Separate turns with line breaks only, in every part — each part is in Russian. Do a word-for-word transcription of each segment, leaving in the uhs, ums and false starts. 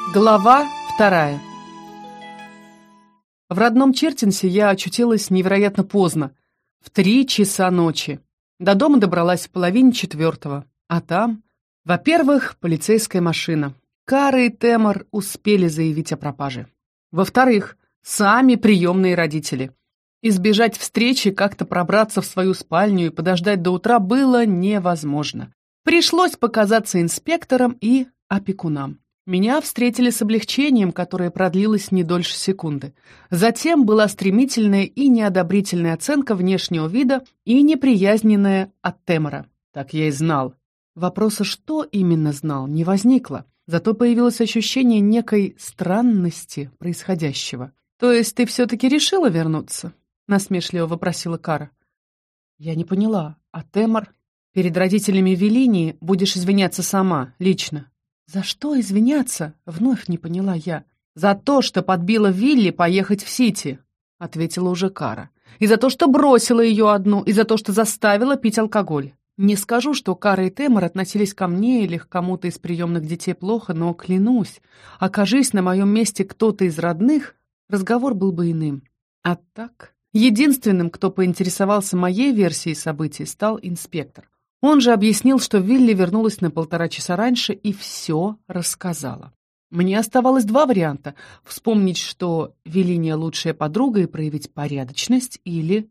Глава вторая. В родном Чертинсе я очутилась невероятно поздно, в три часа ночи. До дома добралась в половине четвертого, а там, во-первых, полицейская машина. Кара и Темор успели заявить о пропаже. Во-вторых, сами приемные родители. Избежать встречи, как-то пробраться в свою спальню и подождать до утра было невозможно. Пришлось показаться инспекторам и опекунам. Меня встретили с облегчением, которое продлилось не дольше секунды. Затем была стремительная и неодобрительная оценка внешнего вида и неприязненная от Темора. Так я и знал. Вопроса, что именно знал, не возникло. Зато появилось ощущение некой странности происходящего. «То есть ты все-таки решила вернуться?» — насмешливо вопросила Кара. Я не поняла. А Темор? Перед родителями Велинии будешь извиняться сама, лично. «За что извиняться?» — вновь не поняла я. «За то, что подбила Вилли поехать в Сити», — ответила уже Кара. «И за то, что бросила ее одну, и за то, что заставила пить алкоголь». Не скажу, что Кара и Темор относились ко мне или к кому-то из приемных детей плохо, но, клянусь, окажись на моем месте кто-то из родных, разговор был бы иным. А так, единственным, кто поинтересовался моей версией событий, стал инспектор. Он же объяснил, что Вилли вернулась на полтора часа раньше и все рассказала. Мне оставалось два варианта — вспомнить, что Велиния лучшая подруга и проявить порядочность, или...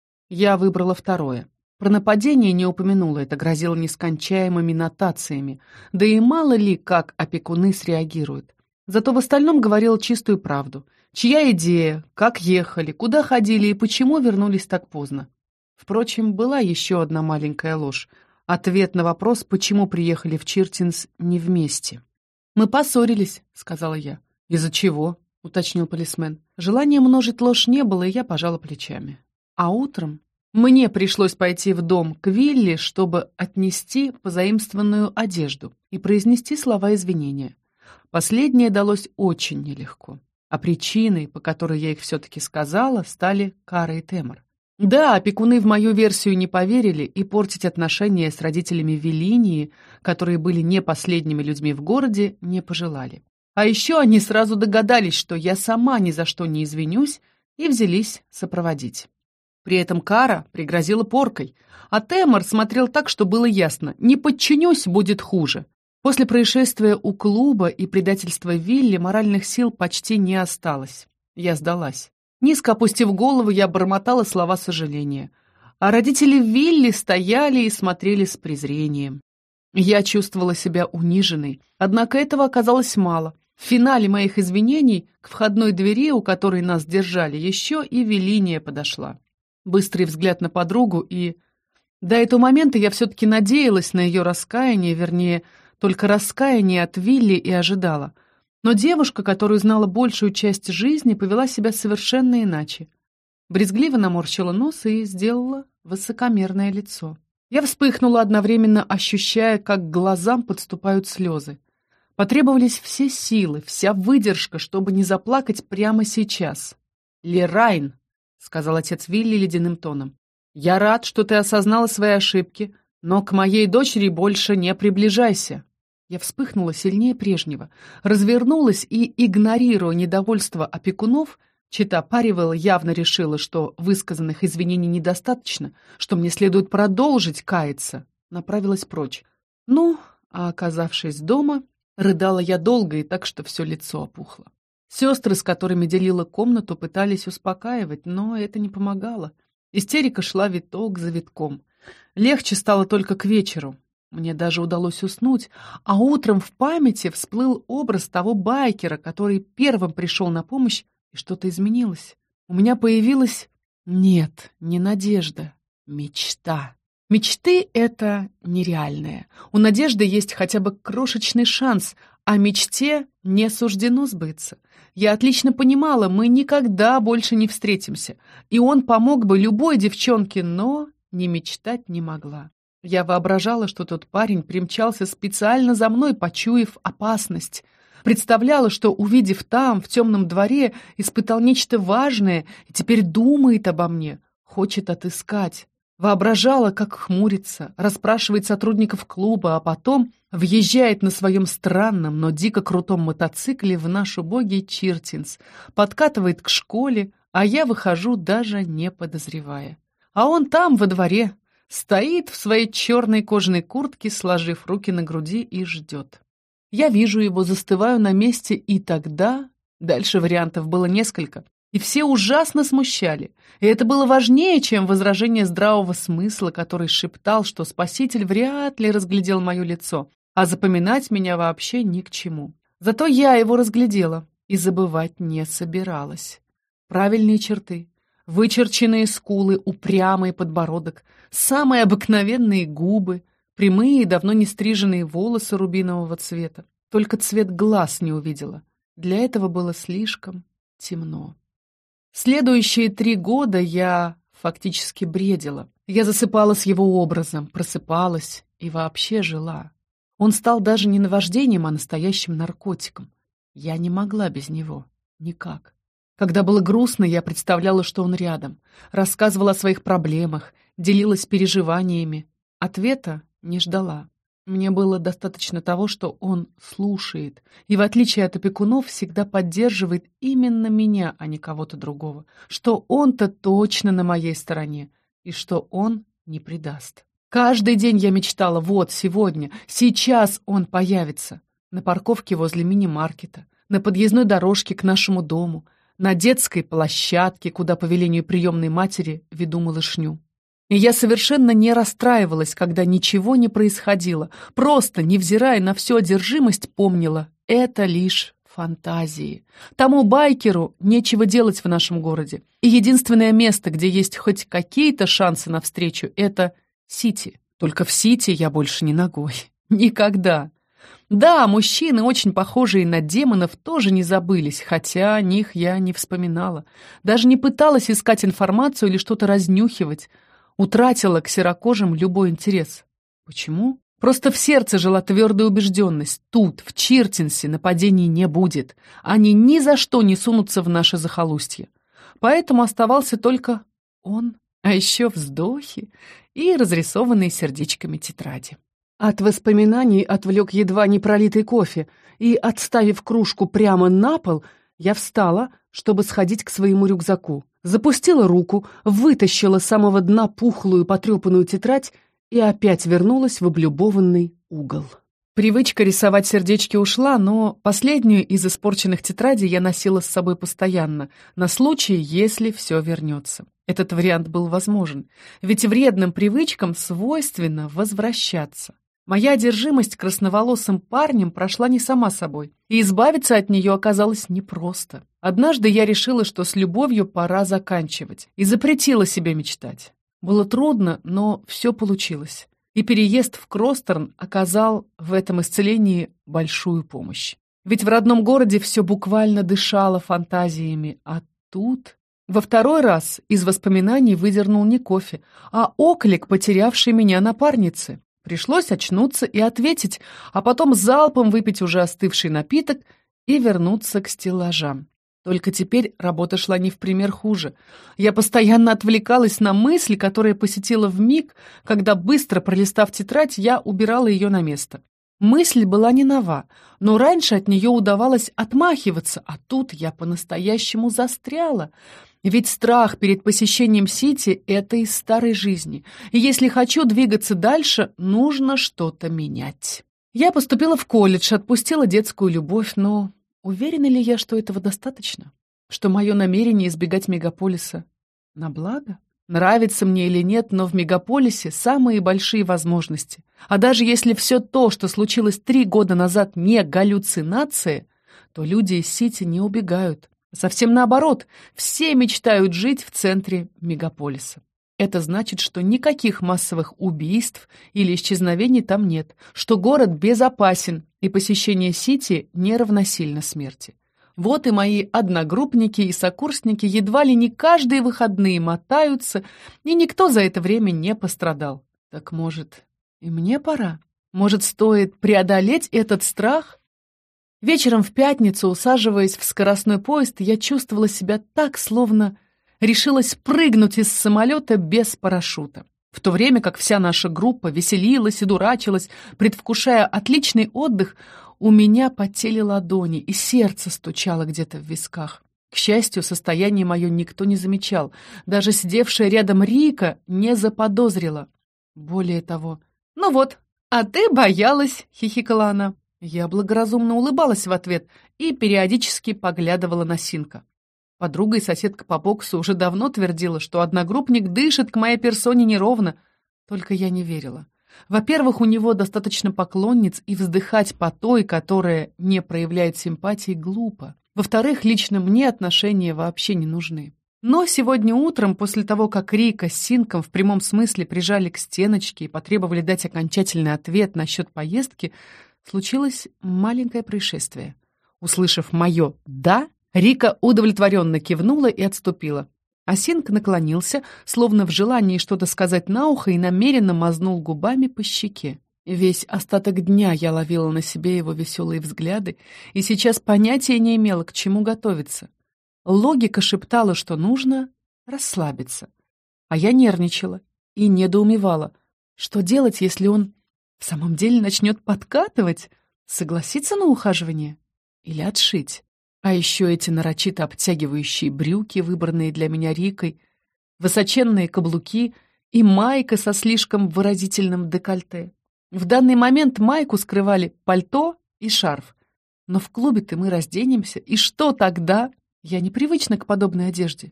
Я выбрала второе. Про нападение не упомянула, это грозило нескончаемыми нотациями, да и мало ли, как опекуны среагируют. Зато в остальном говорила чистую правду. Чья идея, как ехали, куда ходили и почему вернулись так поздно. Впрочем, была еще одна маленькая ложь. Ответ на вопрос, почему приехали в Чертинс не вместе. «Мы поссорились», — сказала я. «Из-за чего?» — уточнил полисмен. Желания множить ложь не было, и я пожала плечами. А утром мне пришлось пойти в дом к Вилли, чтобы отнести позаимствованную одежду и произнести слова извинения. Последнее далось очень нелегко. А причиной, по которой я их все-таки сказала, стали Кара и Темор. Да, опекуны в мою версию не поверили и портить отношения с родителями Велинии, которые были не последними людьми в городе, не пожелали. А еще они сразу догадались, что я сама ни за что не извинюсь, и взялись сопроводить. При этом Кара пригрозила поркой, а Темор смотрел так, что было ясно: не подчинюсь, будет хуже. После происшествия у клуба и предательства Вилли моральных сил почти не осталось. Я сдалась. Низко опустив голову, я бормотала слова сожаления. А родители Вилли стояли и смотрели с презрением. Я чувствовала себя униженной, однако этого оказалось мало. В финале моих извинений к входной двери, у которой нас держали, еще и Велиния подошла. Быстрый взгляд на подругу, и... До этого момента я все-таки надеялась на ее раскаяние, вернее, только раскаяние от Вилли и ожидала. Но девушка, которую знала большую часть жизни, повела себя совершенно иначе. Брезгливо наморщила нос и сделала высокомерное лицо. Я вспыхнула, одновременно ощущая, как к глазам подступают слезы. Потребовались все силы, вся выдержка, чтобы не заплакать прямо сейчас. «Лерайн», — сказал отец Вилли ледяным тоном, — «я рад, что ты осознала свои ошибки, но к моей дочери больше не приближайся». Я вспыхнула сильнее прежнего, развернулась и, игнорируя недовольство опекунов, чета Паривелл явно решила, что высказанных извинений недостаточно, что мне следует продолжить каяться, направилась прочь. Ну, а оказавшись дома, рыдала я долго и так, что все лицо опухло. Сестры, с которыми делила комнату, пытались успокаивать, но это не помогало. Истерика шла виток за витком. Легче стало только к вечеру. Мне даже удалось уснуть, а утром в памяти всплыл образ того байкера, который первым пришел на помощь, и что-то изменилось. У меня появилась... Нет, не надежда, мечта. Мечты — это нереальное. У надежды есть хотя бы крошечный шанс, а мечте не суждено сбыться. Я отлично понимала, мы никогда больше не встретимся, и он помог бы любой девчонке, но не мечтать не могла. Я воображала, что тот парень примчался специально за мной, почуяв опасность. Представляла, что, увидев там, в темном дворе, испытал нечто важное и теперь думает обо мне, хочет отыскать. Воображала, как хмурится, расспрашивает сотрудников клуба, а потом въезжает на своем странном, но дико крутом мотоцикле в наш убогий Чиртинс, подкатывает к школе, а я выхожу, даже не подозревая. А он там, во дворе, стоит в своей черной кожаной куртке, сложив руки на груди и ждет. Я вижу его, застываю на месте, и тогда... Дальше вариантов было несколько, и все ужасно смущали. И это было важнее, чем возражение здравого смысла, который шептал, что спаситель вряд ли разглядел мое лицо, а запоминать меня вообще ни к чему. Зато я его разглядела и забывать не собиралась. Правильные черты, вычерченные скулы, упрямый подбородок, самые обыкновенные губы, прямые, давно не стриженные волосы рубинового цвета. Только цвет глаз не увидела. Для этого было слишком темно. Следующие три года я фактически бредила. Я засыпала с его образом, просыпалась и вообще жила. Он стал даже не наваждением, а настоящим наркотиком. Я не могла без него. Никак. Когда было грустно, я представляла, что он рядом. Рассказывала о своих проблемах, делилась переживаниями. Ответа не ждала. Мне было достаточно того, что он слушает, и, в отличие от опекунов, всегда поддерживает именно меня, а не кого-то другого, что он-то точно на моей стороне, и что он не предаст. Каждый день я мечтала: вот, сегодня, сейчас он появится. На парковке возле мини-маркета, на подъездной дорожке к нашему дому, на детской площадке, куда по велению приемной матери веду малышню. И я совершенно не расстраивалась, когда ничего не происходило, просто, невзирая на всю одержимость, помнила — это лишь фантазии. Тому байкеру нечего делать в нашем городе, и единственное место, где есть хоть какие-то шансы на встречу, это Сити. Только в Сити я больше не ногой. Никогда. Да, мужчины, очень похожие на демонов, тоже не забылись, хотя о них я не вспоминала. Даже не пыталась искать информацию или что-то разнюхивать. Утратила к серокожим любой интерес. Почему? Просто в сердце жила твердая убежденность: тут, в Чиртинсе, нападений не будет. Они ни за что не сунутся в наше захолустье. Поэтому оставался только он, а еще вздохи и разрисованные сердечками тетради. От воспоминаний отвлек едва не пролитый кофе, и, отставив кружку прямо на пол, я встала, чтобы сходить к своему рюкзаку. Запустила руку, вытащила с самого дна пухлую потрепанную тетрадь и опять вернулась в облюбованный угол. Привычка рисовать сердечки ушла, но последнюю из испорченных тетрадей я носила с собой постоянно, на случай, если все вернется. Этот вариант был возможен, ведь вредным привычкам свойственно возвращаться. Моя одержимость красноволосым парнем прошла не сама собой, и избавиться от нее оказалось непросто. Однажды я решила, что с любовью пора заканчивать, и запретила себе мечтать. Было трудно, но все получилось, и переезд в Кростерн оказал в этом исцелении большую помощь. Ведь в родном городе все буквально дышало фантазиями, а тут... Во второй раз из воспоминаний выдернул не кофе, а оклик потерявшей меня напарницы. Пришлось очнуться и ответить, а потом залпом выпить уже остывший напиток и вернуться к стеллажам. Только теперь работа шла не в пример хуже. Я постоянно отвлекалась на мысль, которая посетила вмиг, когда, быстро пролистав тетрадь, я убирала ее на место. Мысль была не нова, но раньше от нее удавалось отмахиваться, а тут я по-настоящему застряла. Ведь страх перед посещением Сити — это из старой жизни, и если хочу двигаться дальше, нужно что-то менять. Я поступила в колледж, отпустила детскую любовь, но уверена ли я, что этого достаточно? Что мое намерение избегать мегаполиса на благо? Нравится мне или нет, но в мегаполисе самые большие возможности. А даже если все то, что случилось три года назад, не галлюцинация, то люди из Сити не убегают. Совсем наоборот, все мечтают жить в центре мегаполиса. Это значит, что никаких массовых убийств или исчезновений там нет, что город безопасен, и посещение Сити не равносильно смерти. Вот и мои одногруппники и сокурсники едва ли не каждые выходные мотаются, и никто за это время не пострадал. Так может, и мне пора? Может, стоит преодолеть этот страх? Вечером в пятницу, усаживаясь в скоростной поезд, я чувствовала себя так, словно решилась прыгнуть из самолета без парашюта. В то время как вся наша группа веселилась и дурачилась, предвкушая отличный отдых, у меня потели ладони, и сердце стучало где-то в висках. К счастью, состояние мое никто не замечал. Даже сидевшая рядом Рика не заподозрила. Более того... «Ну вот, а ты боялась!» — хихикала она. Я благоразумно улыбалась в ответ и периодически поглядывала на Синка. Подруга и соседка по боксу уже давно твердила, что одногруппник дышит к моей персоне неровно. Только я не верила. Во-первых, у него достаточно поклонниц, и вздыхать по той, которая не проявляет симпатии, глупо. Во-вторых, лично мне отношения вообще не нужны. Но сегодня утром, после того, как Рика с Синком в прямом смысле прижали к стеночке и потребовали дать окончательный ответ насчет поездки, случилось маленькое происшествие. Услышав мое «да», Рика удовлетворенно кивнула и отступила. А Синк наклонился, словно в желании что-то сказать на ухо, и намеренно мазнул губами по щеке. Весь остаток дня я ловила на себе его веселые взгляды и сейчас понятия не имела, к чему готовиться. Логика шептала, что нужно расслабиться. А я нервничала и недоумевала. Что делать, если он в самом деле начнет подкатывать? Согласиться на ухаживание? Или отшить? А еще эти нарочито обтягивающие брюки, выбранные для меня Рикой, высоченные каблуки и майка со слишком выразительным декольте. В данный момент майку скрывали пальто и шарф. Но в клубе-то мы разденемся, и что тогда? Я непривычна к подобной одежде.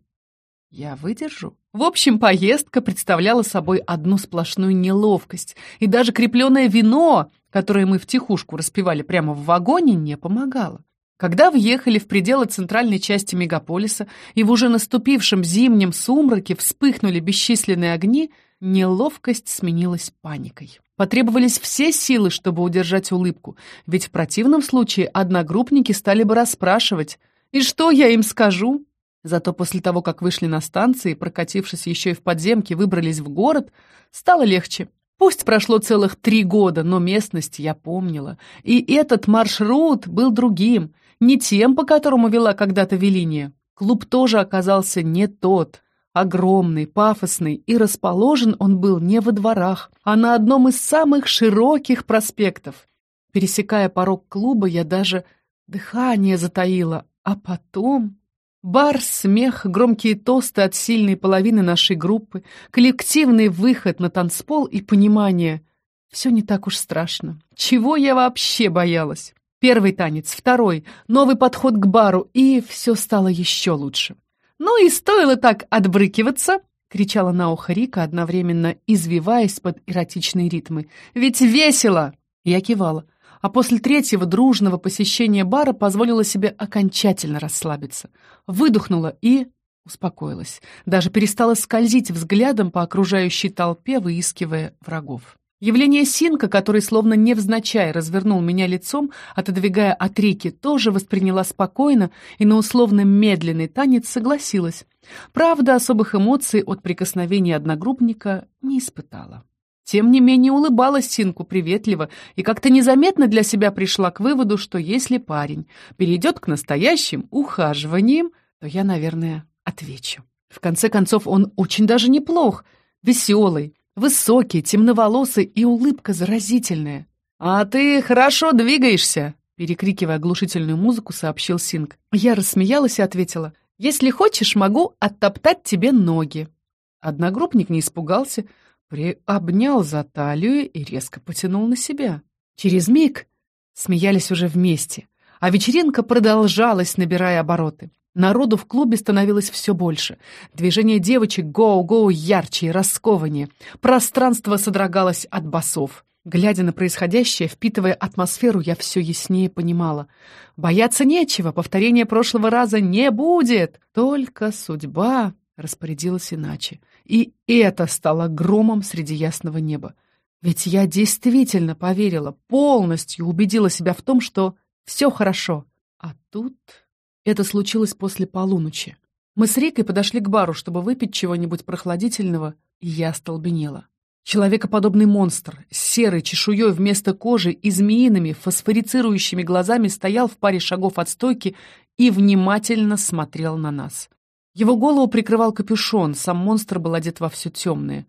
Я выдержу. В общем, поездка представляла собой одну сплошную неловкость, и даже крепленное вино, которое мы втихушку распивали прямо в вагоне, не помогало. Когда въехали в пределы центральной части мегаполиса и в уже наступившем зимнем сумраке вспыхнули бесчисленные огни, неловкость сменилась паникой. Потребовались все силы, чтобы удержать улыбку, ведь в противном случае одногруппники стали бы расспрашивать: «И что я им скажу?» Зато после того, как вышли на станции, прокатившись еще и в подземке, выбрались в город, стало легче. Пусть прошло целых три года, но местность я помнила. И этот маршрут был другим, не тем, по которому вела когда-то Велиния. Клуб тоже оказался не тот. Огромный, пафосный, и расположен он был не во дворах, а на одном из самых широких проспектов. Пересекая порог клуба, я даже дыхание затаила, а потом... Бар, смех, громкие тосты от сильной половины нашей группы, коллективный выход на танцпол и понимание. Все не так уж страшно. Чего я вообще боялась? Первый танец, второй, новый подход к бару, и все стало еще лучше. «Ну и стоило так отбрыкиваться!» — кричала на ухо Рика, одновременно извиваясь под эротичные ритмы. «Ведь весело!» Я кивала. А после третьего дружного посещения бара позволила себе окончательно расслабиться. Выдохнула и успокоилась. Даже перестала скользить взглядом по окружающей толпе, выискивая врагов. Явление Синка, который словно невзначай развернул меня лицом, отодвигая от Рики, тоже восприняла спокойно и на условно медленный танец согласилась. Правда, особых эмоций от прикосновения одногруппника не испытала. Тем не менее улыбалась Синку приветливо и как-то незаметно для себя пришла к выводу, что если парень перейдет к настоящим ухаживаниям, то я, наверное, отвечу. В конце концов, он очень даже неплох, веселый, высокий, темноволосый и улыбка заразительная. «А ты хорошо двигаешься», — перекрикивая оглушительную музыку, сообщил Синк. Я рассмеялась и ответила: «Если хочешь, могу оттоптать тебе ноги». Одногруппник не испугался, приобнял за талию и резко потянул на себя. Через миг смеялись уже вместе, а вечеринка продолжалась, набирая обороты. Народу в клубе становилось все больше. Движение девочек гоу-гоу ярче и раскованнее. Пространство содрогалось от басов. Глядя на происходящее, впитывая атмосферу, я все яснее понимала. Бояться нечего, повторения прошлого раза не будет. Только судьба распорядилась иначе. И это стало громом среди ясного неба. Ведь я действительно поверила, полностью убедила себя в том, что все хорошо. А тут... Это случилось после полуночи. Мы с Рикой подошли к бару, чтобы выпить чего-нибудь прохладительного, и я остолбенела. Человекоподобный монстр с серой чешуей вместо кожи и змеиными фосфорицирующими глазами стоял в паре шагов от стойки и внимательно смотрел на нас. Его голову прикрывал капюшон, сам монстр был одет во все темное.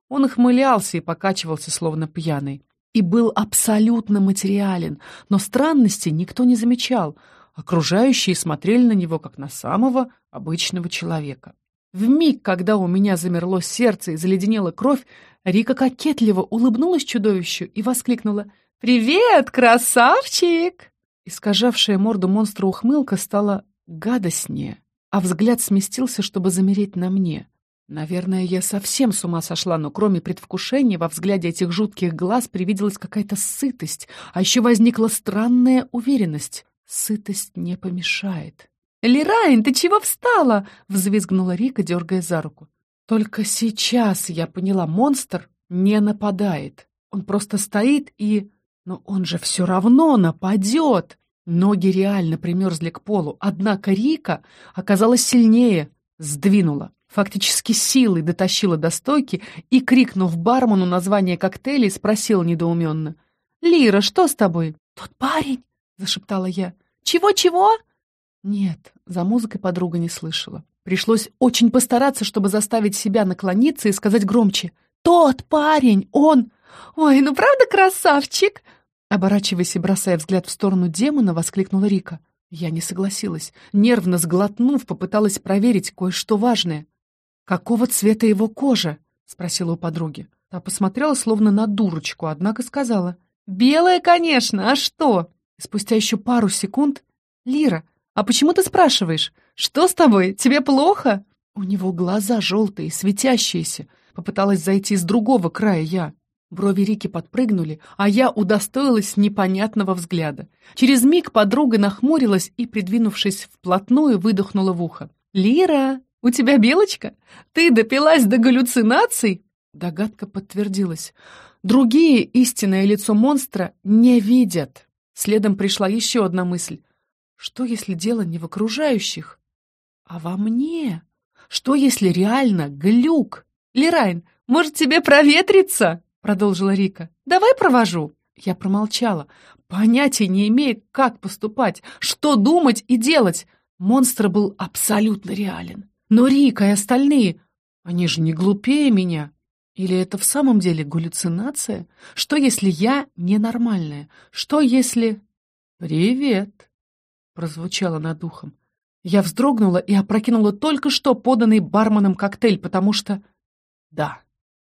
Он ухмылялся и покачивался, словно пьяный. И был абсолютно материален, но странностей никто не замечал. Окружающие смотрели на него, как на самого обычного человека. В миг, когда у меня замерло сердце и заледенела кровь, Рика кокетливо улыбнулась чудовищу и воскликнула: «Привет, красавчик!» Искажавшая морду монстра ухмылка стала гадостнее, а взгляд сместился, чтобы замереть на мне. Наверное, я совсем с ума сошла, но кроме предвкушения во взгляде этих жутких глаз привиделась какая-то сытость, а еще возникла странная уверенность. Сытость не помешает. «Лерайн, ты чего встала?» — взвизгнула Рика, дергая за руку. Только сейчас я поняла, монстр не нападает. Он просто стоит и... Но он же все равно нападет! Ноги реально примерзли к полу, однако Рика оказалась сильнее, сдвинула. Фактически силой дотащила до стойки и, крикнув бармену название коктейлей, спросила недоуменно: «Лира, что с тобой?» «Тот парень!» — зашептала я. «Чего-чего?» Нет, за музыкой подруга не слышала. Пришлось очень постараться, чтобы заставить себя наклониться и сказать громче: «Тот парень! Он! Ой, ну правда красавчик!» Оборачиваясь и бросая взгляд в сторону демона, воскликнула Рика. Я не согласилась. Нервно сглотнув, попыталась проверить кое-что важное. «Какого цвета его кожа?» — спросила у подруги. Та посмотрела словно на дурочку, однако сказала: «Белая, конечно, а что?» И спустя еще пару секунд: «Лира, а почему ты спрашиваешь? Что с тобой? Тебе плохо?» У него глаза желтые, светящиеся. Попыталась зайти с другого края я. Брови Рики подпрыгнули, а я удостоилась непонятного взгляда. Через миг подруга нахмурилась и, придвинувшись вплотную, выдохнула в ухо: «Лира, у тебя белочка? Ты допилась до галлюцинаций?» Догадка подтвердилась. Другие истинное лицо монстра не видят. Следом пришла еще одна мысль. Что, если дело не в окружающих, а во мне? Что, если реально глюк? «Лерайн, может, тебе проветриться?» — продолжила Рика. «Давай провожу». Я промолчала, понятия не имея, как поступать, что думать и делать. Монстр был абсолютно реален. Но Рика и остальные, они же не глупее меня. Или это в самом деле галлюцинация? Что, если я ненормальная? Что, если... «Привет!» — прозвучало над ухом. Я вздрогнула и опрокинула только что поданный барменом коктейль, потому что... Да,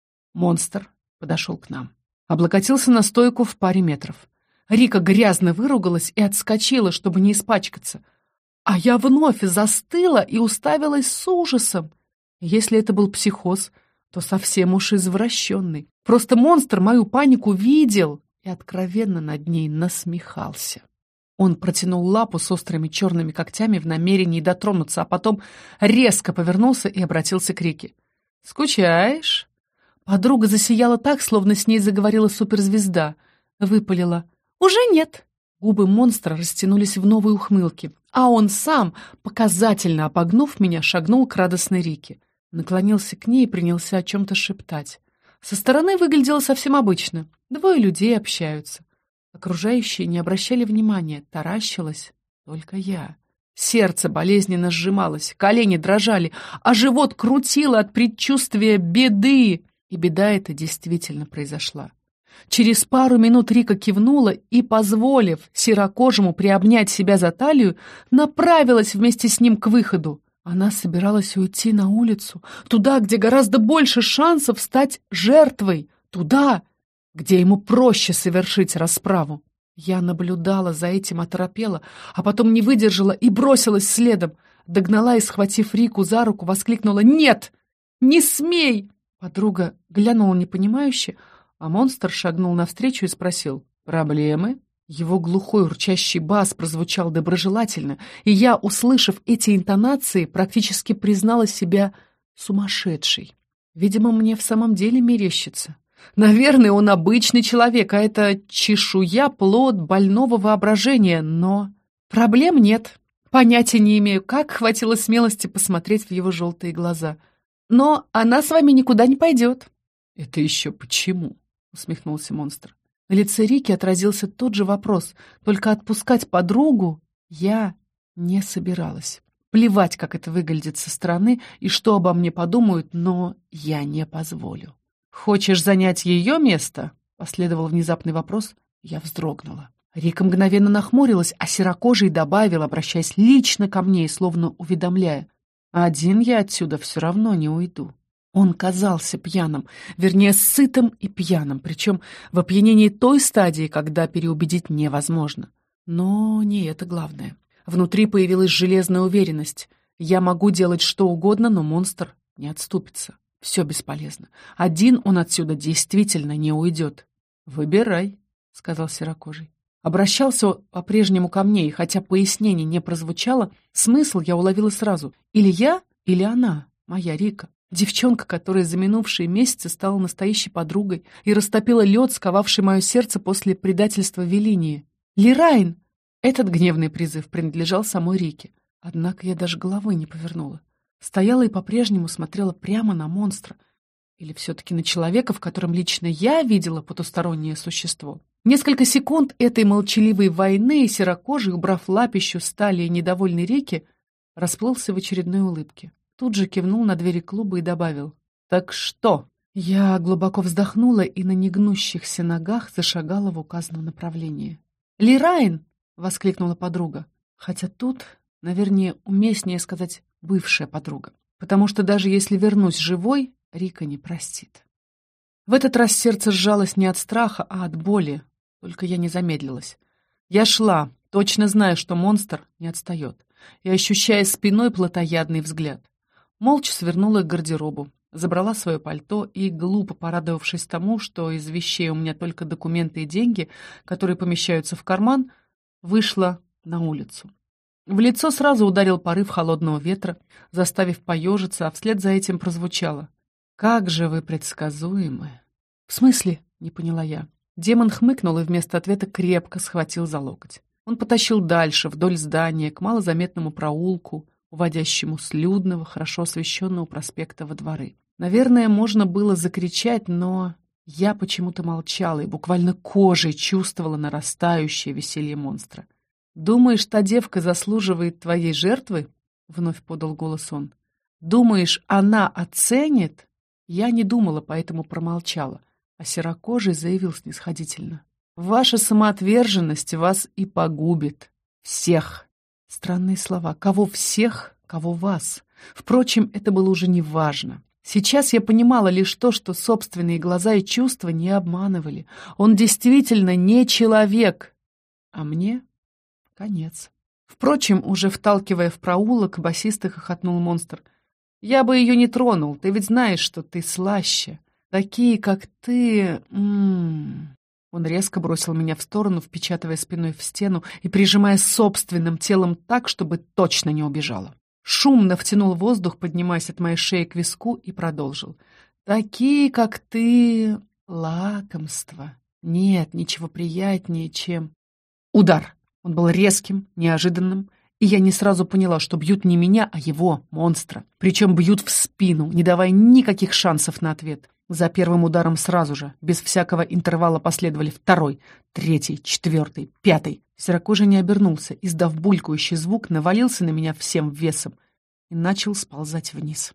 монстр подошел к нам. Облокотился на стойку в паре метров. Рика грязно выругалась и отскочила, чтобы не испачкаться. А я вновь застыла и уставилась с ужасом. Если это был психоз, то совсем уж извращенный. Просто монстр мою панику видел и откровенно над ней насмехался. Он протянул лапу с острыми черными когтями в намерении дотронуться, а потом резко повернулся и обратился к Рике. «Скучаешь?» Подруга засияла так, словно с ней заговорила суперзвезда. Выпалила: «Уже нет». Губы монстра растянулись в новой ухмылке, а он сам, показательно обогнув меня, шагнул к радостной Рике. Наклонился к ней и принялся о чем-то шептать. Со стороны выглядело совсем обычно. Двое людей общаются. Окружающие не обращали внимания, таращилась только я. Сердце болезненно сжималось, колени дрожали, а живот крутило от предчувствия беды. И беда эта действительно произошла. Через пару минут Рика кивнула и, позволив серокожему приобнять себя за талию, направилась вместе с ним к выходу. Она собиралась уйти на улицу, туда, где гораздо больше шансов стать жертвой, туда, где ему проще совершить расправу. Я наблюдала за этим оторопела, а потом не выдержала и бросилась следом. Догнала и, схватив Рику за руку, воскликнула: «Нет! Не смей!» Подруга глянула непонимающе, а монстр шагнул навстречу и спросил: «Проблемы?» Его глухой урчащий бас прозвучал доброжелательно, и я, услышав эти интонации, практически признала себя сумасшедшей. Видимо, мне в самом деле мерещится. Наверное, он обычный человек, а это чешуя, плод больного воображения, но... Проблем нет. Понятия не имею, как хватило смелости посмотреть в его желтые глаза. Но она с вами никуда не пойдет. «Это еще почему?» — усмехнулся монстр. На лице Рики отразился тот же вопрос, только отпускать подругу я не собиралась. Плевать, как это выглядит со стороны и что обо мне подумают, но я не позволю. «Хочешь занять ее место?» — последовал внезапный вопрос. Я вздрогнула. Рика мгновенно нахмурилась, а серокожий добавил, обращаясь лично ко мне и словно уведомляя: «Один я отсюда все равно не уйду». Он казался пьяным, вернее, сытым и пьяным, причем в опьянении той стадии, когда переубедить невозможно. Но не это главное. Внутри появилась железная уверенность. Я могу делать что угодно, но монстр не отступится. Все бесполезно. Один он отсюда действительно не уйдет. «Выбирай», — сказал серокожий. Обращался он по-прежнему ко мне, и хотя пояснение не прозвучало, смысл я уловила сразу. Или я, или она, моя Рика. Девчонка, которая за минувшие месяцы стала настоящей подругой и растопила лед, сковавший мое сердце после предательства Велинии. «Лирайн!» Этот гневный призыв принадлежал самой Рике. Однако я даже головой не повернула. Стояла и по-прежнему смотрела прямо на монстра. Или все-таки на человека, в котором лично я видела потустороннее существо. Несколько секунд этой молчаливой войны, и серокожий, убрав лапищу стали недовольной Рике, расплылся в очередной улыбке. Тут же кивнул на двери клуба и добавил: «Так что?» Я глубоко вздохнула и на негнущихся ногах зашагала в указанном направлении. «Лирайн!» — воскликнула подруга. Хотя тут, наверное, уместнее сказать «бывшая подруга». Потому что даже если вернусь живой, Рика не простит. В этот раз сердце сжалось не от страха, а от боли. Только я не замедлилась. Я шла, точно зная, что монстр не отстает, и ощущая спиной плотоядный взгляд. Молча свернула к гардеробу, забрала свое пальто и, глупо порадовавшись тому, что из вещей у меня только документы и деньги, которые помещаются в карман, вышла на улицу. В лицо сразу ударил порыв холодного ветра, заставив поежиться, а вслед за этим прозвучало: «Как же вы предсказуемы!» «В смысле?» — не поняла я. Демон хмыкнул и вместо ответа крепко схватил за локоть. Он потащил дальше, вдоль здания, к малозаметному проулку, уводящему с людного, хорошо освещенного проспекта во дворы. Наверное, можно было закричать, но я почему-то молчала и буквально кожей чувствовала нарастающее веселье монстра. «Думаешь, та девка заслуживает твоей жертвы?» — вновь подал голос он. «Думаешь, она оценит?» Я не думала, поэтому промолчала, а серокожий заявил снисходительно: «Ваша самоотверженность вас и погубит. Всех». Странные слова. Кого всех, кого вас. Впрочем, это было уже не важно. Сейчас я понимала лишь то, что собственные глаза и чувства не обманывали. Он действительно не человек. А мне конец. Впрочем, уже вталкивая в проулок, басисто хохотнул монстр. «Я бы ее не тронул. Ты ведь знаешь, что ты слаще. Такие, как ты... М-м-м». Он резко бросил меня в сторону, впечатывая спиной в стену и прижимая собственным телом так, чтобы точно не убежала. Шумно втянул воздух, поднимаясь от моей шеи к виску, и продолжил. «Такие, как ты... лакомство. Нет, ничего приятнее, чем...» Удар. Он был резким, неожиданным, и я не сразу поняла, что бьют не меня, а его, монстра. Причем бьют в спину, не давая никаких шансов на ответ. За первым ударом сразу же, без всякого интервала, последовали второй, третий, четвертый, пятый. Серокожий не обернулся, издав булькающий звук, навалился на меня всем весом и начал сползать вниз.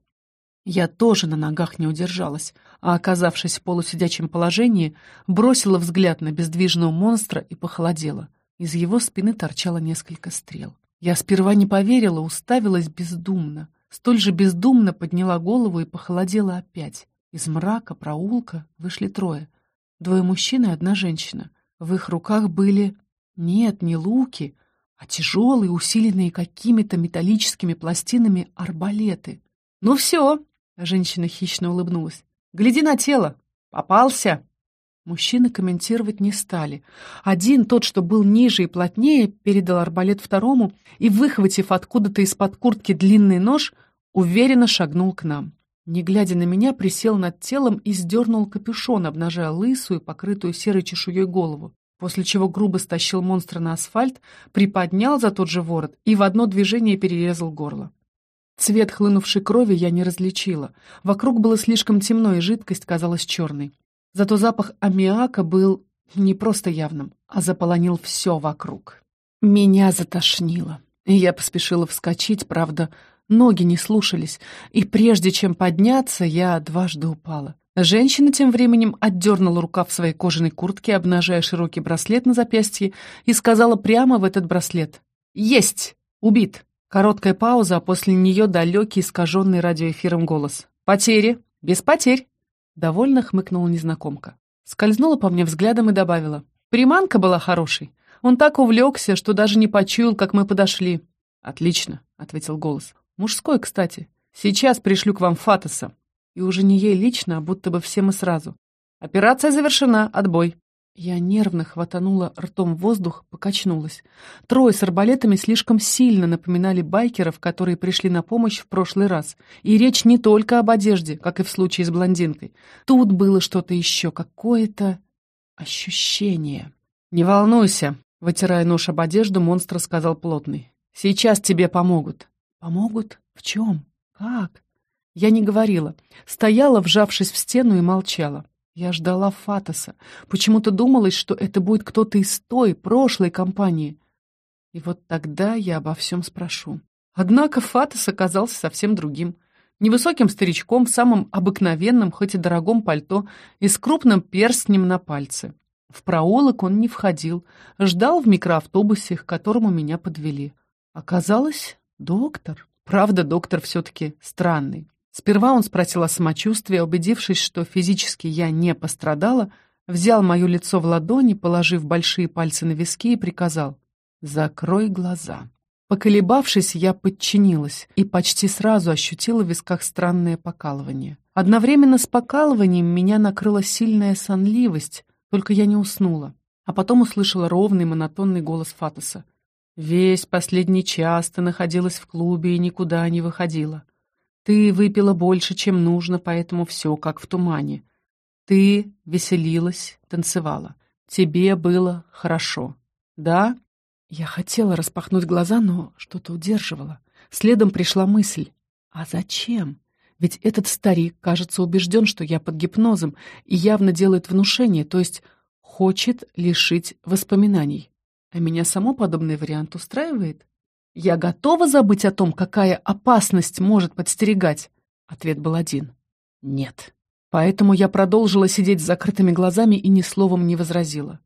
Я тоже на ногах не удержалась, а, оказавшись в полусидячем положении, бросила взгляд на бездвижного монстра и похолодела. Из его спины торчало несколько стрел. Я сперва не поверила, уставилась бездумно. Столь же бездумно подняла голову и похолодела опять. Из мрака проулка вышли трое. Двое мужчин и одна женщина. В их руках были... Нет, не луки, а тяжелые, усиленные какими-то металлическими пластинами арбалеты. «Ну все!» — женщина хищно улыбнулась. «Гляди на тело! Попался!» Мужчины комментировать не стали. Один, тот, что был ниже и плотнее, передал арбалет второму и, выхватив откуда-то из-под куртки длинный нож, уверенно шагнул к нам. Не глядя на меня, присел над телом и сдернул капюшон, обнажая лысую, покрытую серой чешуей голову, после чего грубо стащил монстра на асфальт, приподнял за тот же ворот и в одно движение перерезал горло. Цвет хлынувшей крови я не различила. Вокруг было слишком темно, и жидкость казалась черной. Зато запах аммиака был не просто явным, а заполонил все вокруг. Меня затошнило, и я поспешила вскочить, правда, ноги не слушались, и прежде чем подняться, я дважды упала. Женщина тем временем отдернула рукав своей кожаной куртки, обнажая широкий браслет на запястье, и сказала прямо в этот браслет: «Есть! Убит!» Короткая пауза, а после нее далекий, искаженный радиоэфиром голос: «Потери! Без потерь!» Довольно хмыкнула незнакомка. Скользнула по мне взглядом и добавила: «Приманка была хорошей. Он так увлекся, что даже не почуял, как мы подошли». «Отлично», — ответил голос. «Мужской, кстати. Сейчас пришлю к вам Фатоса». И уже не ей лично, а будто бы все мы сразу. «Операция завершена. Отбой». Я нервно хватанула ртом воздух, покачнулась. Трое с арбалетами слишком сильно напоминали байкеров, которые пришли на помощь в прошлый раз. И речь не только об одежде, как и в случае с блондинкой. Тут было что-то еще, какое-то ощущение. «Не волнуйся», — вытирая нож об одежду, монстр сказал плотный. «Сейчас тебе помогут». «Помогут? В чем? Как?» Я не говорила. Стояла, вжавшись в стену, и молчала. Я ждала Фатоса. Почему-то думалось, что это будет кто-то из той, прошлой компании. И вот тогда я обо всем спрошу. Однако Фатос оказался совсем другим. Невысоким старичком в самом обыкновенном, хоть и дорогом пальто и с крупным перстнем на пальце. В проулок он не входил, ждал в микроавтобусе, к которому меня подвели. Оказалось, доктор. Правда, доктор все-таки странный. Сперва он спросил о самочувствии, убедившись, что физически я не пострадала, взял мое лицо в ладони, положив большие пальцы на виски и приказал: «Закрой глаза». Поколебавшись, я подчинилась и почти сразу ощутила в висках странное покалывание. Одновременно с покалыванием меня накрыла сильная сонливость, только я не уснула. А потом услышала ровный монотонный голос Фатоса. «Весь последний час ты находилась в клубе и никуда не выходила. Ты выпила больше, чем нужно, поэтому все как в тумане. Ты веселилась, танцевала. Тебе было хорошо. Да?» Я хотела распахнуть глаза, но что-то удерживало. Следом пришла мысль: а зачем? Ведь этот старик, кажется, убежден, что я под гипнозом, и явно делает внушение, то есть хочет лишить воспоминаний. А меня само подобный вариант устраивает? Я готова забыть о том, какая опасность может подстерегать? Ответ был один: нет. Поэтому я продолжила сидеть с закрытыми глазами и ни словом не возразила.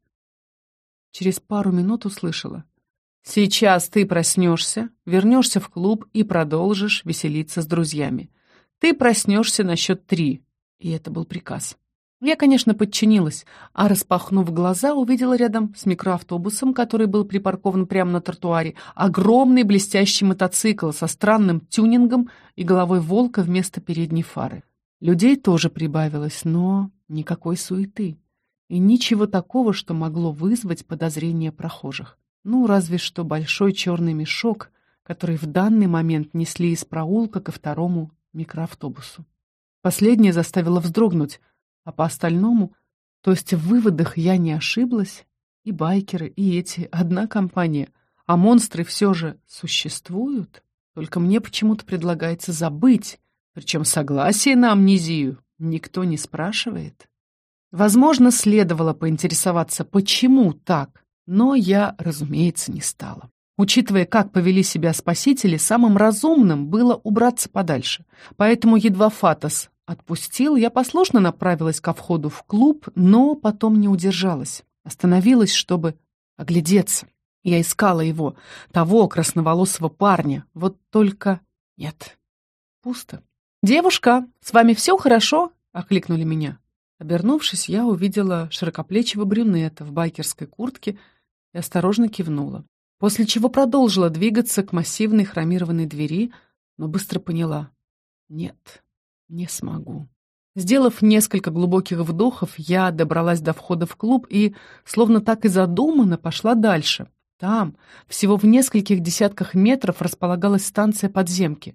Через пару минут услышала: «Сейчас ты проснешься, вернешься в клуб и продолжишь веселиться с друзьями. Ты проснешься на счет три». И это был приказ. Я, конечно, подчинилась, а, распахнув глаза, увидела рядом с микроавтобусом, который был припаркован прямо на тротуаре, огромный блестящий мотоцикл со странным тюнингом и головой волка вместо передней фары. Людей тоже прибавилось, но никакой суеты. И ничего такого, что могло вызвать подозрения прохожих. Ну, разве что большой черный мешок, который в данный момент несли из проулка ко второму микроавтобусу. Последнее заставило вздрогнуть, а по остальному, то есть в выводах я не ошиблась, и байкеры, и эти одна компания, а монстры все же существуют, только мне почему-то предлагается забыть, причем согласие на амнезию никто не спрашивает. Возможно, следовало поинтересоваться, почему так, но я, разумеется, не стала. Учитывая, как повели себя спасители, самым разумным было убраться подальше. Поэтому едва Фатос отпустил, я послушно направилась ко входу в клуб, но потом не удержалась. Остановилась, чтобы оглядеться. Я искала его, того красноволосого парня. Вот только нет, пусто. «Девушка, с вами все хорошо?» — окликнули меня. Обернувшись, я увидела широкоплечего брюнета в байкерской куртке и осторожно кивнула. После чего продолжила двигаться к массивной хромированной двери, но быстро поняла: нет, не смогу. Сделав несколько глубоких вдохов, я добралась до входа в клуб и, словно так и задумано, пошла дальше. Там, всего в нескольких десятках метров, располагалась станция подземки.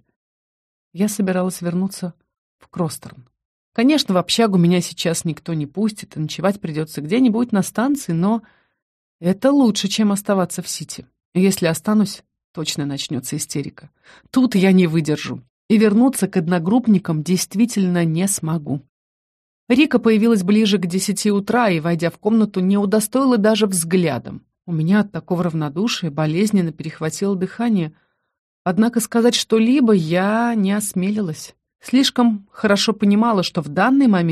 Я собиралась вернуться в Кростерн. Конечно, в общагу меня сейчас никто не пустит, и ночевать придется где-нибудь на станции, но это лучше, чем оставаться в Сити. Если останусь, точно начнется истерика. Тут я не выдержу, и вернуться к одногруппникам действительно не смогу. Рика появилась ближе к десяти утра и, войдя в комнату, не удостоила даже взглядом. У меня от такого равнодушия болезненно перехватило дыхание, однако сказать что-либо я не осмелилась. Слишком хорошо понимала, что в данный момент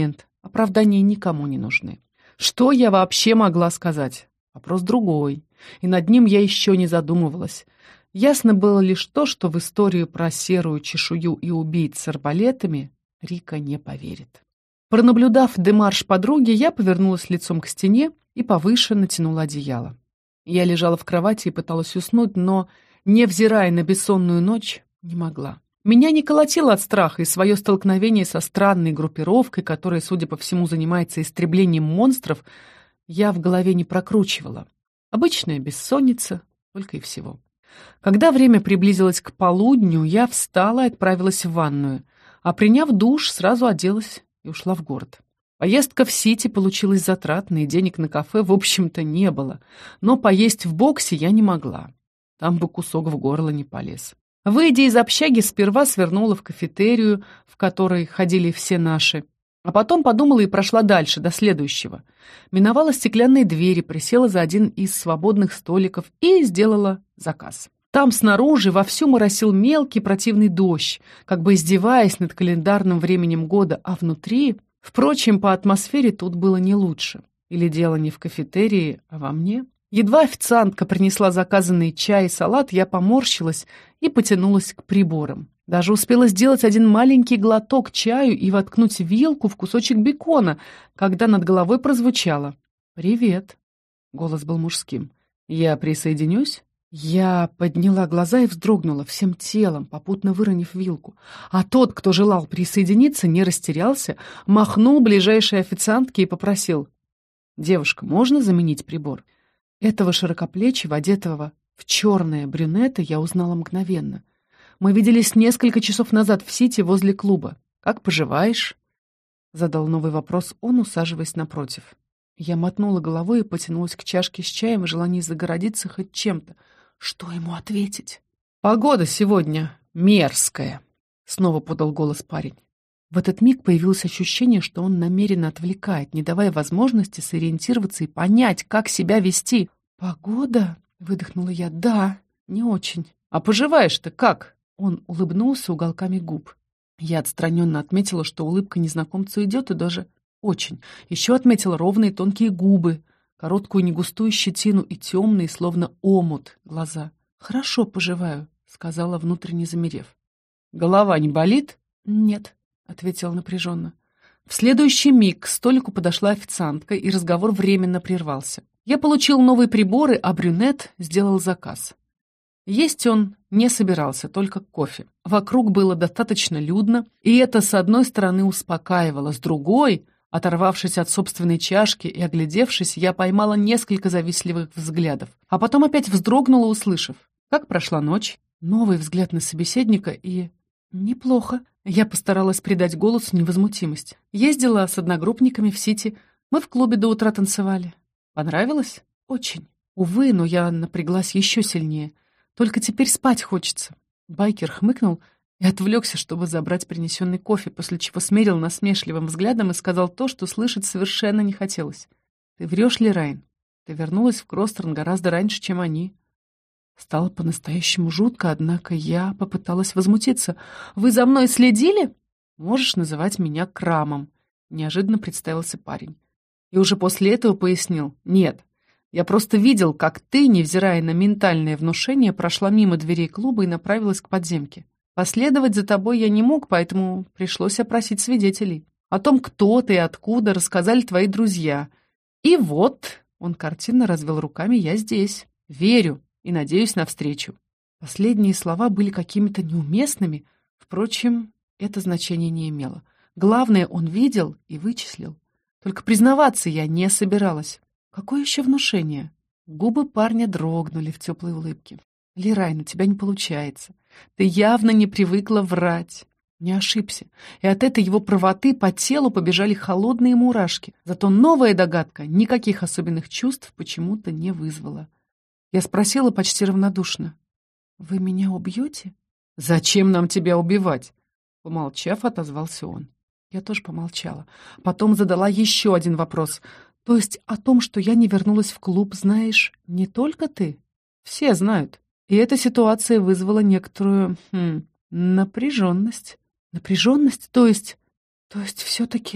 Оправдания никому не нужны. Что я вообще могла сказать? Вопрос другой, и над ним я еще не задумывалась. Ясно было лишь то, что в историю про серую чешую и убийц с арбалетами Рика не поверит. Пронаблюдав демарш подруги, я повернулась лицом к стене и повыше натянула одеяло. Я лежала в кровати и пыталась уснуть, но, невзирая на бессонную ночь, не могла. Меня не колотило от страха, и свое столкновение со странной группировкой, которая, судя по всему, занимается истреблением монстров, я в голове не прокручивала. Обычная бессонница, только и всего. Когда время приблизилось к полудню, я встала и отправилась в ванную, а приняв душ, сразу оделась и ушла в город. Поездка в Сити получилась затратной, денег на кафе, в общем-то, не было, но поесть в боксе я не могла. Там бы кусок в горло не полез. Выйдя из общаги, сперва свернула в кафетерию, в которой ходили все наши, а потом подумала и прошла дальше, до следующего. Миновала стеклянные двери, присела за один из свободных столиков и сделала заказ. Там снаружи вовсю моросил мелкий противный дождь, как бы издеваясь над календарным временем года, а внутри... Впрочем, по атмосфере тут было не лучше. Или дело не в кафетерии, а во мне. Едва официантка принесла заказанный чай и салат, я поморщилась и потянулась к приборам. Даже успела сделать один маленький глоток чаю и воткнуть вилку в кусочек бекона, когда над головой прозвучало: «Привет». Голос был мужским. «Я присоединюсь?» Я подняла глаза и вздрогнула всем телом, попутно выронив вилку. А тот, кто желал присоединиться, не растерялся, махнул ближайшей официантке и попросил: «Девушка, можно заменить прибор?» Этого широкоплечего, одетого в черное брюнета, я узнала мгновенно. Мы виделись несколько часов назад в Сити возле клуба. «Как поживаешь?» — задал новый вопрос он, усаживаясь напротив. Я мотнула головой и потянулась к чашке с чаем в желании загородиться хоть чем-то. Что ему ответить? «Погода сегодня мерзкая», — снова подал голос парень. В этот миг появилось ощущение, что он намеренно отвлекает, не давая возможности сориентироваться и понять, как себя вести. «Погода?» — выдохнула я. «Да, не очень». «А поживаешь-то как?» Он улыбнулся уголками губ. Я отстраненно отметила, что улыбка незнакомцу идет, и даже очень. Еще отметила ровные тонкие губы, короткую негустую щетину и темные, словно омут, глаза. «Хорошо поживаю», — сказала, внутренне замерев. «Голова не болит?» «Нет», — ответила напряженно. В следующий миг к столику подошла официантка, и разговор временно прервался. Я получил новые приборы, а брюнет сделал заказ. Есть он не собирался, только кофе. Вокруг было достаточно людно, и это, с одной стороны, успокаивало, с другой... Оторвавшись от собственной чашки и оглядевшись, я поймала несколько завистливых взглядов, а потом опять вздрогнула, услышав: «Как прошла ночь?» Новый взгляд на собеседника и... «Неплохо». Я постаралась придать голосу невозмутимость. Ездила с одногруппниками в Сити. Мы в клубе до утра танцевали. Понравилось? Очень. Увы, но я напряглась еще сильнее. Только теперь спать хочется. Байкер хмыкнул и отвлекся, чтобы забрать принесенный кофе, после чего смерил насмешливым взглядом и сказал то, что слышать совершенно не хотелось. «Ты врешь ли, Райн? Ты вернулась в Кростерн гораздо раньше, чем они». Стало по-настоящему жутко, однако я попыталась возмутиться. «Вы за мной следили?» «Можешь называть меня Крамом», — неожиданно представился парень. И уже после этого пояснил: «Нет, я просто видел, как ты, невзирая на ментальное внушение, прошла мимо дверей клуба и направилась к подземке. Последовать за тобой я не мог, поэтому пришлось опросить свидетелей. О том, кто ты и откуда, рассказали твои друзья. И вот, он картинно развел руками, я здесь. Верю и надеюсь на встречу». Последние слова были какими-то неуместными, впрочем, это значение не имело. Главное, он видел и вычислил. Только признаваться я не собиралась. Какое еще внушение? Губы парня дрогнули в теплой улыбке. «Лирайн, у тебя не получается. Ты явно не привыкла врать». Не ошибся. И от этой его правоты по телу побежали холодные мурашки. Зато новая догадка никаких особенных чувств почему-то не вызвала. Я спросила почти равнодушно: «Вы меня убьете?» «Зачем нам тебя убивать?» Помолчав, отозвался он. Я тоже помолчала. Потом задала еще один вопрос. «То есть о том, что я не вернулась в клуб, знаешь не только ты?» «Все знают». И эта ситуация вызвала некоторую хм, напряженность. Напряженность? То есть... То есть все-таки...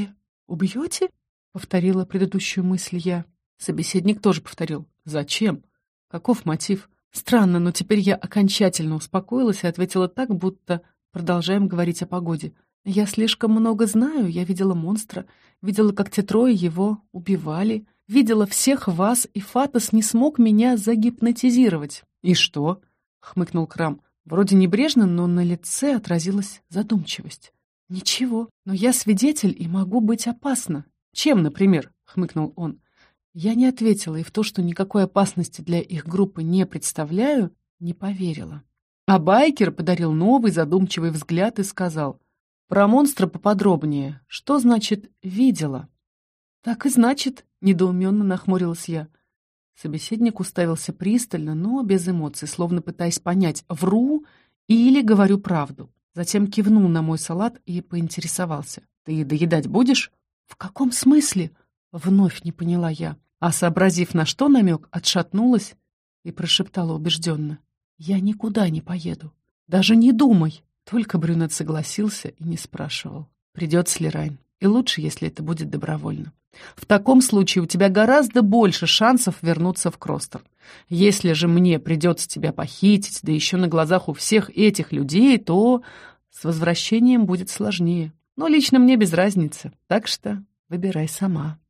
«Убьете?» — повторила предыдущую мысль я. Собеседник тоже повторил. «Зачем? Каков мотив?» Странно, но теперь я окончательно успокоилась и ответила так, будто продолжаем говорить о погоде. «Я слишком много знаю, я видела монстра, видела, как те трое его убивали, видела всех вас, и Фатос не смог меня загипнотизировать». «И что?» — хмыкнул Крам. Вроде небрежно, но на лице отразилась задумчивость. «Ничего, но я свидетель и могу быть опасна». «Чем, например?» — хмыкнул он. Я не ответила и в то, что никакой опасности для их группы не представляю, не поверила. А байкер подарил новый задумчивый взгляд и сказал: «Про монстра поподробнее. Что значит «видела»?» «Так и значит», — недоуменно нахмурилась я. Собеседник уставился пристально, но без эмоций, словно пытаясь понять, вру или говорю правду. Затем кивнул на мой салат и поинтересовался: «Ты доедать будешь?» «В каком смысле?» — вновь не поняла я. А, сообразив, на что намек, отшатнулась и прошептала убежденно: «Я никуда не поеду. Даже не думай». Только брюнет согласился и не спрашивал, придется ли Райн. И лучше, если это будет добровольно. В таком случае у тебя гораздо больше шансов вернуться в Кростер. Если же мне придется тебя похитить, да еще на глазах у всех этих людей, то с возвращением будет сложнее. Но лично мне без разницы, так что выбирай сама.